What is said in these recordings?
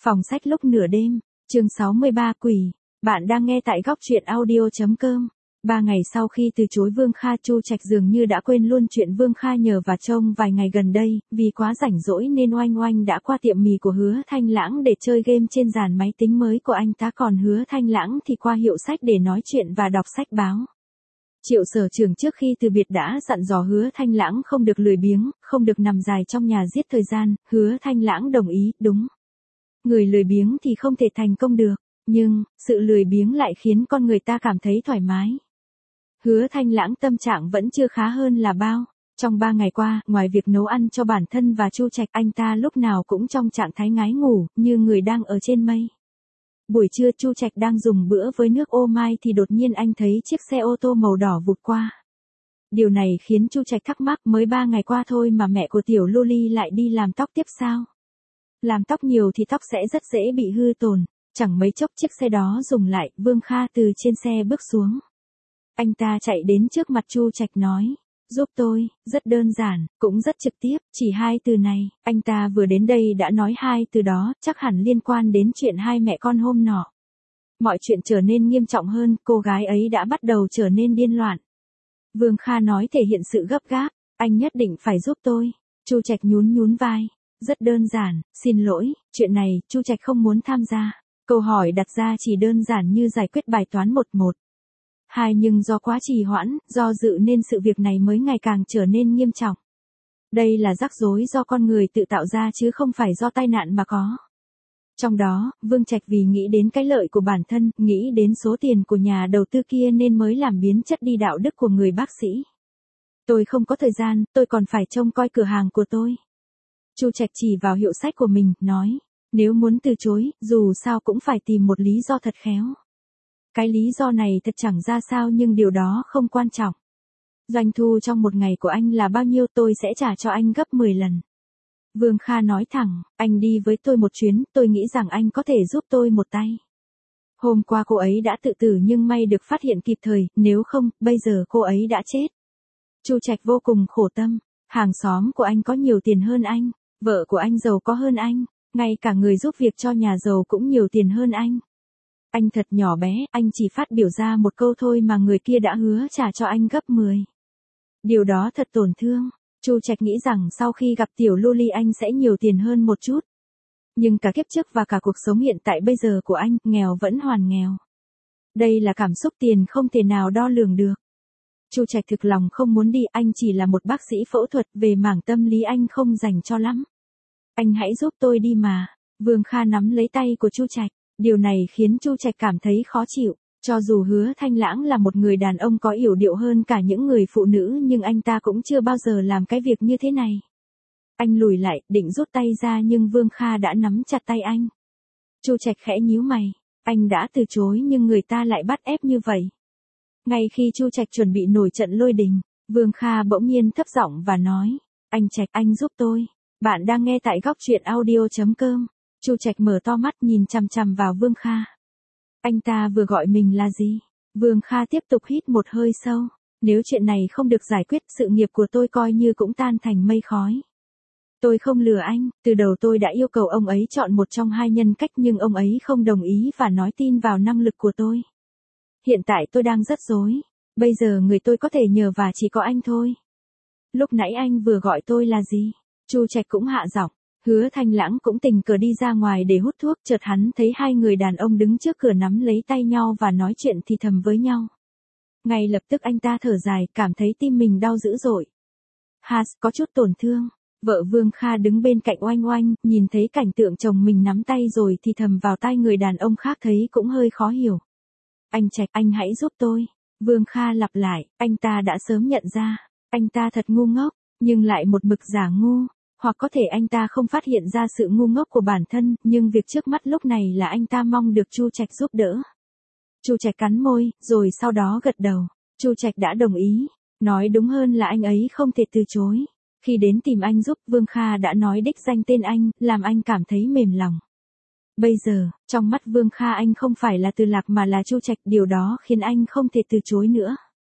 Phòng sách lúc nửa đêm, chương 63 quỷ. Bạn đang nghe tại góc truyện audio.com. 3 ngày sau khi từ chối Vương Kha, Chu Trạch dường như đã quên luôn chuyện Vương Kha nhờ và trông vài ngày gần đây, vì quá rảnh rỗi nên Oanh Oanh đã qua tiệm mì của Hứa Thanh Lãng để chơi game trên dàn máy tính mới của anh ta, còn Hứa Thanh Lãng thì qua hiệu sách để nói chuyện và đọc sách báo. Triệu Sở Trưởng trước khi từ biệt đã dặn dò Hứa Thanh Lãng không được lười biếng, không được nằm dài trong nhà giết thời gian. Hứa Thanh Lãng đồng ý, đúng. Người lười biếng thì không thể thành công được, nhưng sự lười biếng lại khiến con người ta cảm thấy thoải mái. Hứa Thanh Lãng tâm trạng vẫn chưa khá hơn là bao. Trong 3 ngày qua, ngoài việc nấu ăn cho bản thân và Chu Trạch, anh ta lúc nào cũng trong trạng thái ngái ngủ, như người đang ở trên mây. Buổi trưa Chu Trạch đang dùng bữa với nước ô mai thì đột nhiên anh thấy chiếc xe ô tô màu đỏ vụt qua. Điều này khiến Chu Trạch thắc mắc, mới 3 ngày qua thôi mà mẹ của tiểu Loli lại đi làm tóc tiếp sao? Làm tóc nhiều thì tóc sẽ rất dễ bị hư tổn. Chẳng mấy chốc chiếc xe đó dừng lại, Vương Kha từ trên xe bước xuống. Anh ta chạy đến trước mặt Chu Trạch nói, giúp tôi, rất đơn giản, cũng rất trực tiếp, chỉ 2 từ này. Anh ta vừa đến đây đã nói 2 từ đó, chắc hẳn liên quan đến chuyện hai mẹ con hôm nọ. Mọi chuyện trở nên nghiêm trọng hơn, cô gái ấy đã bắt đầu trở nên điên loạn. Vương Kha nói thể hiện sự gấp gáp, anh nhất định phải giúp tôi. Chu Trạch nhún vai, rất đơn giản, xin lỗi, chuyện này Chu Trạch không muốn tham gia. Câu hỏi đặt ra chỉ đơn giản như giải quyết bài toán 1-1. 2 nhưng do quá trì hoãn, do dự nên sự việc này mới ngày càng trở nên nghiêm trọng. Đây là rắc rối do con người tự tạo ra chứ không phải do tai nạn mà có. Trong đó, Vương Trạch vì nghĩ đến cái lợi của bản thân, nghĩ đến số tiền của nhà đầu tư kia nên mới làm biến chất đi đạo đức của người bác sĩ. Tôi không có thời gian, tôi còn phải trông coi cửa hàng của tôi. Chu Trạch chỉ vào hiệu sách của mình, nói, nếu muốn từ chối, dù sao cũng phải tìm một lý do thật khéo. Cái lý do này thật chẳng ra sao nhưng điều đó không quan trọng. Doanh thu trong một ngày của anh là bao nhiêu, tôi sẽ trả cho anh gấp 10 lần. Vương Kha nói thẳng, anh đi với tôi một chuyến, tôi nghĩ rằng anh có thể giúp tôi một tay. Hôm qua cô ấy đã tự tử nhưng may được phát hiện kịp thời, nếu không, bây giờ cô ấy đã chết. Chu Trạch vô cùng khổ tâm, hàng xóm của anh có nhiều tiền hơn anh, vợ của anh giàu có hơn anh, ngay cả người giúp việc cho nhà giàu cũng nhiều tiền hơn anh. Anh thật nhỏ bé, anh chỉ phát biểu ra một câu thôi mà người kia đã hứa trả cho anh gấp 10. Điều đó thật tổn thương. Chu Trạch nghĩ rằng sau khi gặp tiểu Loli anh sẽ nhiều tiền hơn một chút. Nhưng cả kiếp trước và cả cuộc sống hiện tại bây giờ của anh, nghèo vẫn hoàn nghèo. Đây là cảm xúc tiền không thể nào đo lường được. Chu Trạch thực lòng không muốn đi, anh chỉ là một bác sĩ phẫu thuật, về mảng tâm lý anh không dành cho lắm. Anh hãy giúp tôi đi mà. Vương Kha nắm lấy tay của Chu Trạch. Điều này khiến Chu Trạch cảm thấy khó chịu. Cho dù Hứa Thanh Lãng là một người đàn ông có yểu điệu hơn cả những người phụ nữ nhưng anh ta cũng chưa bao giờ làm cái việc như thế này. Anh lùi lại, định rút tay ra nhưng Vương Kha đã nắm chặt tay anh. Chu Trạch khẽ nhíu mày. Anh đã từ chối nhưng người ta lại bắt ép như vậy. Ngay khi Chu Trạch chuẩn bị nổi trận lôi đình, Vương Kha bỗng nhiên thấp giọng và nói, anh Trạch, anh giúp tôi. Bạn đang nghe tại góc truyện audio.com. Chu Trạch mở to mắt nhìn chằm chằm vào Vương Kha. Anh ta vừa gọi mình là gì? Vương Kha tiếp tục hít một hơi sâu. Nếu chuyện này không được giải quyết, sự nghiệp của tôi coi như cũng tan thành mây khói. Tôi không lừa anh, từ đầu tôi đã yêu cầu ông ấy chọn một trong 2 nhân cách nhưng ông ấy không đồng ý và nói tin vào năng lực của tôi. Hiện tại tôi đang rất rối. Bây giờ người tôi có thể nhờ và chỉ có anh thôi. Lúc nãy anh vừa gọi tôi là gì? Chu Trạch cũng hạ giọng. Hứa Thanh Lãng cũng tình cờ đi ra ngoài để hút thuốc, chợt hắn thấy 2 người đàn ông đứng trước cửa nắm lấy tay nhau và nói chuyện thì thầm với nhau. Ngay lập tức anh ta thở dài, cảm thấy tim mình đau dữ dội. Has, có chút tổn thương. Vợ Vương Kha đứng bên cạnh Oanh Oanh, nhìn thấy cảnh tượng chồng mình nắm tay rồi thì thầm vào tai người đàn ông khác thấy cũng hơi khó hiểu. Anh Trạch, anh hãy giúp tôi. Vương Kha lặp lại, anh ta đã sớm nhận ra, anh ta thật ngu ngốc, nhưng lại một mực giả ngu. Hoặc có thể anh ta không phát hiện ra sự ngu ngốc của bản thân, nhưng việc trước mắt lúc này là anh ta mong được Chu Trạch giúp đỡ. Chu Trạch cắn môi, rồi sau đó gật đầu. Chu Trạch đã đồng ý. Nói đúng hơn là anh ấy không thể từ chối. Khi đến tìm anh giúp, Vương Kha đã nói đích danh tên anh, làm anh cảm thấy mềm lòng. Bây giờ, trong mắt Vương Kha anh không phải là Từ Lạc mà là Chu Trạch, điều đó khiến anh không thể từ chối nữa.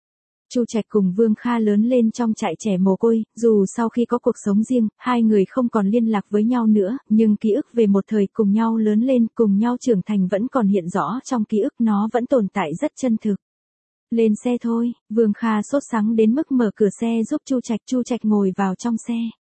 Chu Trạch cùng Vương Kha lớn lên trong trại trẻ mồ côi, dù sau khi có cuộc sống riêng, hai người không còn liên lạc với nhau nữa, nhưng ký ức về một thời cùng nhau lớn lên, cùng nhau trưởng thành vẫn còn hiện rõ trong ký ức, nó vẫn tồn tại rất chân thực. Lên xe thôi, Vương Kha sốt sắng đến mức mở cửa xe giúp Chu Trạch ngồi vào trong xe.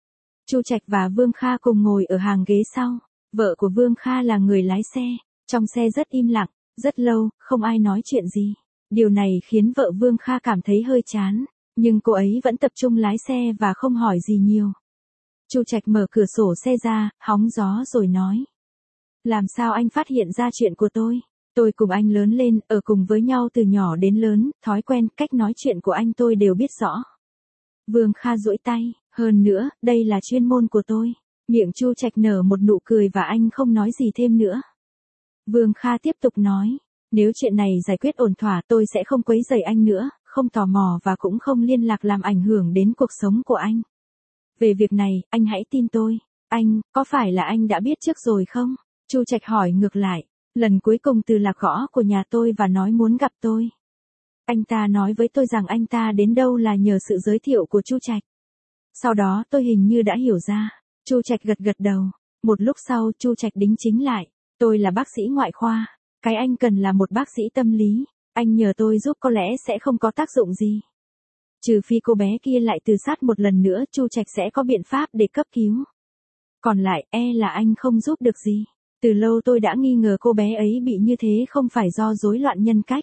Chu Trạch và Vương Kha cùng ngồi ở hàng ghế sau, vợ của Vương Kha là người lái xe, trong xe rất im lặng, rất lâu, không ai nói chuyện gì. Điều này khiến vợ Vương Kha cảm thấy hơi chán, nhưng cô ấy vẫn tập trung lái xe và không hỏi gì nhiều. Chu Trạch mở cửa sổ xe ra, hóng gió rồi nói. Làm sao anh phát hiện ra chuyện của tôi? Tôi cùng anh lớn lên, ở cùng với nhau từ nhỏ đến lớn, thói quen, cách nói chuyện của anh tôi đều biết rõ. Vương Kha duỗi tay, hơn nữa, đây là chuyên môn của tôi. Miệng Chu Trạch nở một nụ cười và anh không nói gì thêm nữa. Vương Kha tiếp tục nói. Nếu chuyện này giải quyết ổn thỏa tôi sẽ không quấy rầy anh nữa, không tò mò và cũng không liên lạc làm ảnh hưởng đến cuộc sống của anh. Về việc này, anh hãy tin tôi. Anh, có phải là anh đã biết trước rồi không? Chu Trạch hỏi ngược lại. Lần cuối cùng Từ Lạc gõ của nhà tôi và nói muốn gặp tôi. Anh ta nói với tôi rằng anh ta đến đâu là nhờ sự giới thiệu của Chu Trạch. Sau đó tôi hình như đã hiểu ra. Chu Trạch gật gật đầu. Một lúc sau Chu Trạch đính chính lại. Tôi là bác sĩ ngoại khoa. Cái anh cần là một bác sĩ tâm lý, anh nhờ tôi giúp có lẽ sẽ không có tác dụng gì. Trừ phi cô bé kia lại tự sát một lần nữa, Chu Trạch sẽ có biện pháp để cấp cứu. Còn lại, là anh không giúp được gì. Từ lâu tôi đã nghi ngờ cô bé ấy bị như thế không phải do rối loạn nhân cách.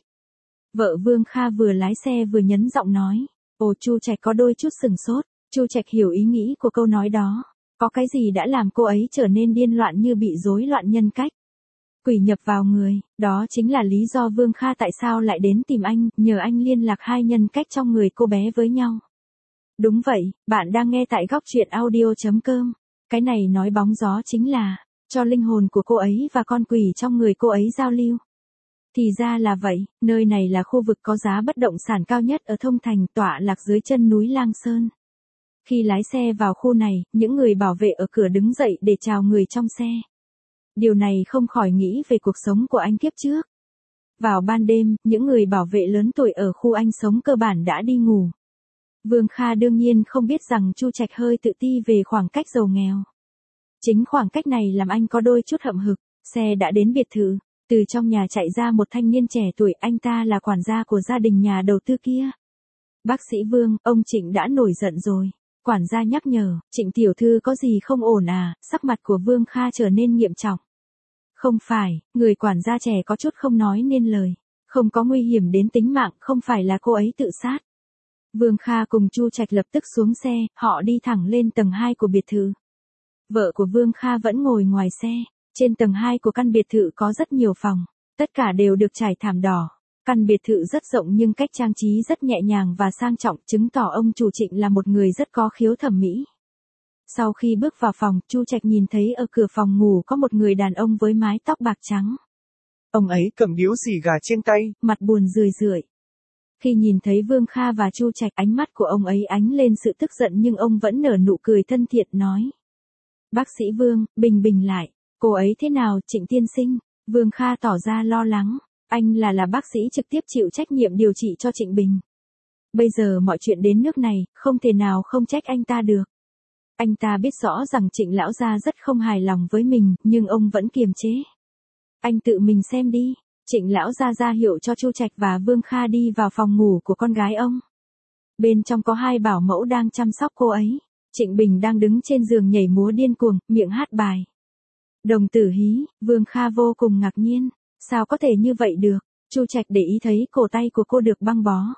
Vợ Vương Kha vừa lái xe vừa nhấn giọng nói. Ồ, Chu Trạch có đôi chút sừng sốt. Chu Trạch hiểu ý nghĩ của câu nói đó. Có cái gì đã làm cô ấy trở nên điên loạn như bị rối loạn nhân cách? Quỷ nhập vào người, đó chính là lý do Vương Kha tại sao lại đến tìm anh, nhờ anh liên lạc hai nhân cách trong người cô bé với nhau. Đúng vậy, bạn đang nghe tại góc truyện audio.com. Cái này nói bóng gió chính là, cho linh hồn của cô ấy và con quỷ trong người cô ấy giao lưu. Thì ra là vậy, nơi này là khu vực có giá bất động sản cao nhất ở Thông Thành, tọa lạc dưới chân núi Lang Sơn. Khi lái xe vào khu này, những người bảo vệ ở cửa đứng dậy để chào người trong xe. Điều này không khỏi nghĩ về cuộc sống của anh kiếp trước. Vào ban đêm, những người bảo vệ lớn tuổi ở khu anh sống cơ bản đã đi ngủ. Vương Kha đương nhiên không biết rằng Chu Trạch hơi tự ti về khoảng cách giàu nghèo. Chính khoảng cách này làm anh có đôi chút hậm hực, xe đã đến biệt thự, từ trong nhà chạy ra một thanh niên trẻ tuổi, anh ta là quản gia của gia đình nhà đầu tư kia. Bác sĩ Vương, ông Trịnh đã nổi giận rồi. Quản gia nhắc nhở, Trịnh tiểu thư có gì không ổn à? Sắc mặt của Vương Kha trở nên nghiêm trọng. Không phải, người quản gia trẻ có chút không nói nên lời. Không có nguy hiểm đến tính mạng, không phải là cô ấy tự sát. Vương Kha cùng Chu Trạch lập tức xuống xe, họ đi thẳng lên tầng 2 của biệt thự. Vợ của Vương Kha vẫn ngồi ngoài xe. Trên tầng 2 của căn biệt thự có rất nhiều phòng, tất cả đều được trải thảm đỏ. Căn biệt thự rất rộng nhưng cách trang trí rất nhẹ nhàng và sang trọng, chứng tỏ ông chủ Trịnh là một người rất có khiếu thẩm mỹ. Sau khi bước vào phòng, Chu Trạch nhìn thấy ở cửa phòng ngủ có một người đàn ông với mái tóc bạc trắng. Ông ấy cầm điếu xì gà trên tay, mặt buồn rười rượi. Khi nhìn thấy Vương Kha và Chu Trạch, ánh mắt của ông ấy ánh lên sự tức giận nhưng ông vẫn nở nụ cười thân thiện nói. Bác sĩ Vương, bình bình lại, cô ấy thế nào, Trịnh tiên sinh? Vương Kha tỏ ra lo lắng. Anh là bác sĩ trực tiếp chịu trách nhiệm điều trị cho Trịnh Bình. Bây giờ mọi chuyện đến nước này, không thể nào không trách anh ta được. Anh ta biết rõ rằng Trịnh lão gia rất không hài lòng với mình, nhưng ông vẫn kiềm chế. Anh tự mình xem đi. Trịnh lão gia ra hiệu cho Chu Trạch và Vương Kha đi vào phòng ngủ của con gái ông. Bên trong có hai bảo mẫu đang chăm sóc cô ấy. Trịnh Bình đang đứng trên giường nhảy múa điên cuồng, miệng hát bài. Đồng tử hí, Vương Kha vô cùng ngạc nhiên. Sao có thể như vậy được? Chu Trạch để ý thấy cổ tay của cô được băng bó.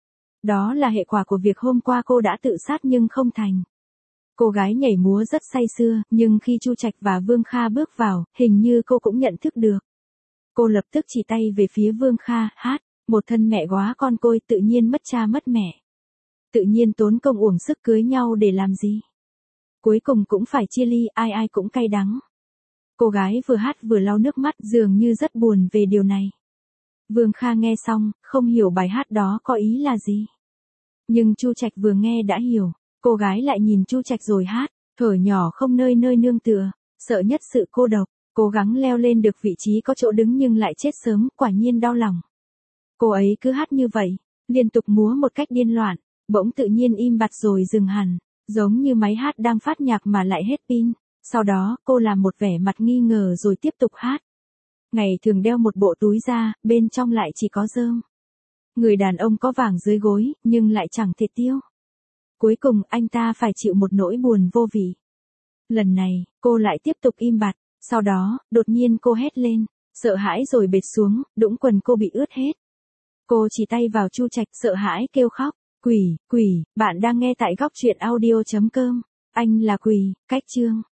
Đó là hệ quả của việc hôm qua cô đã tự sát nhưng không thành. Cô gái nhảy múa rất say sưa, nhưng khi Chu Trạch và Vương Kha bước vào, hình như cô cũng nhận thức được. Cô lập tức chỉ tay về phía Vương Kha, hát, một thân mẹ góa con côi, tự nhiên mất cha mất mẹ. Tự nhiên tốn công uổng sức cưới nhau để làm gì? Cuối cùng cũng phải chia ly, ai ai cũng cay đắng. Cô gái vừa hát vừa lau nước mắt, dường như rất buồn về điều này. Vương Kha nghe xong, không hiểu bài hát đó có ý là gì. Nhưng Chu Trạch vừa nghe đã hiểu. Cô gái lại nhìn Chu Trạch rồi hát, thở nhỏ không nơi nơi nương tựa, sợ nhất sự cô độc, cố gắng leo lên được vị trí có chỗ đứng nhưng lại chết sớm, quả nhiên đau lòng. Cô ấy cứ hát như vậy, liên tục múa một cách điên loạn, bỗng tự nhiên im bặt rồi dừng hẳn, giống như máy hát đang phát nhạc mà lại hết pin. Sau đó, cô làm một vẻ mặt nghi ngờ rồi tiếp tục hát. Ngày thường đeo một bộ túi da, bên trong lại chỉ có rơm. Người đàn ông có vàng dưới gối, nhưng lại chẳng thể tiêu. Cuối cùng anh ta phải chịu một nỗi buồn vô vị. Lần này, cô lại tiếp tục im bặt, sau đó, đột nhiên cô hét lên, sợ hãi rồi bệt xuống, đũng quần cô bị ướt hết. Cô chỉ tay vào Chu Trạch, sợ hãi kêu khóc, quỷ, bạn đang nghe tại góc truyện audio.com, anh là quỷ, cách chương.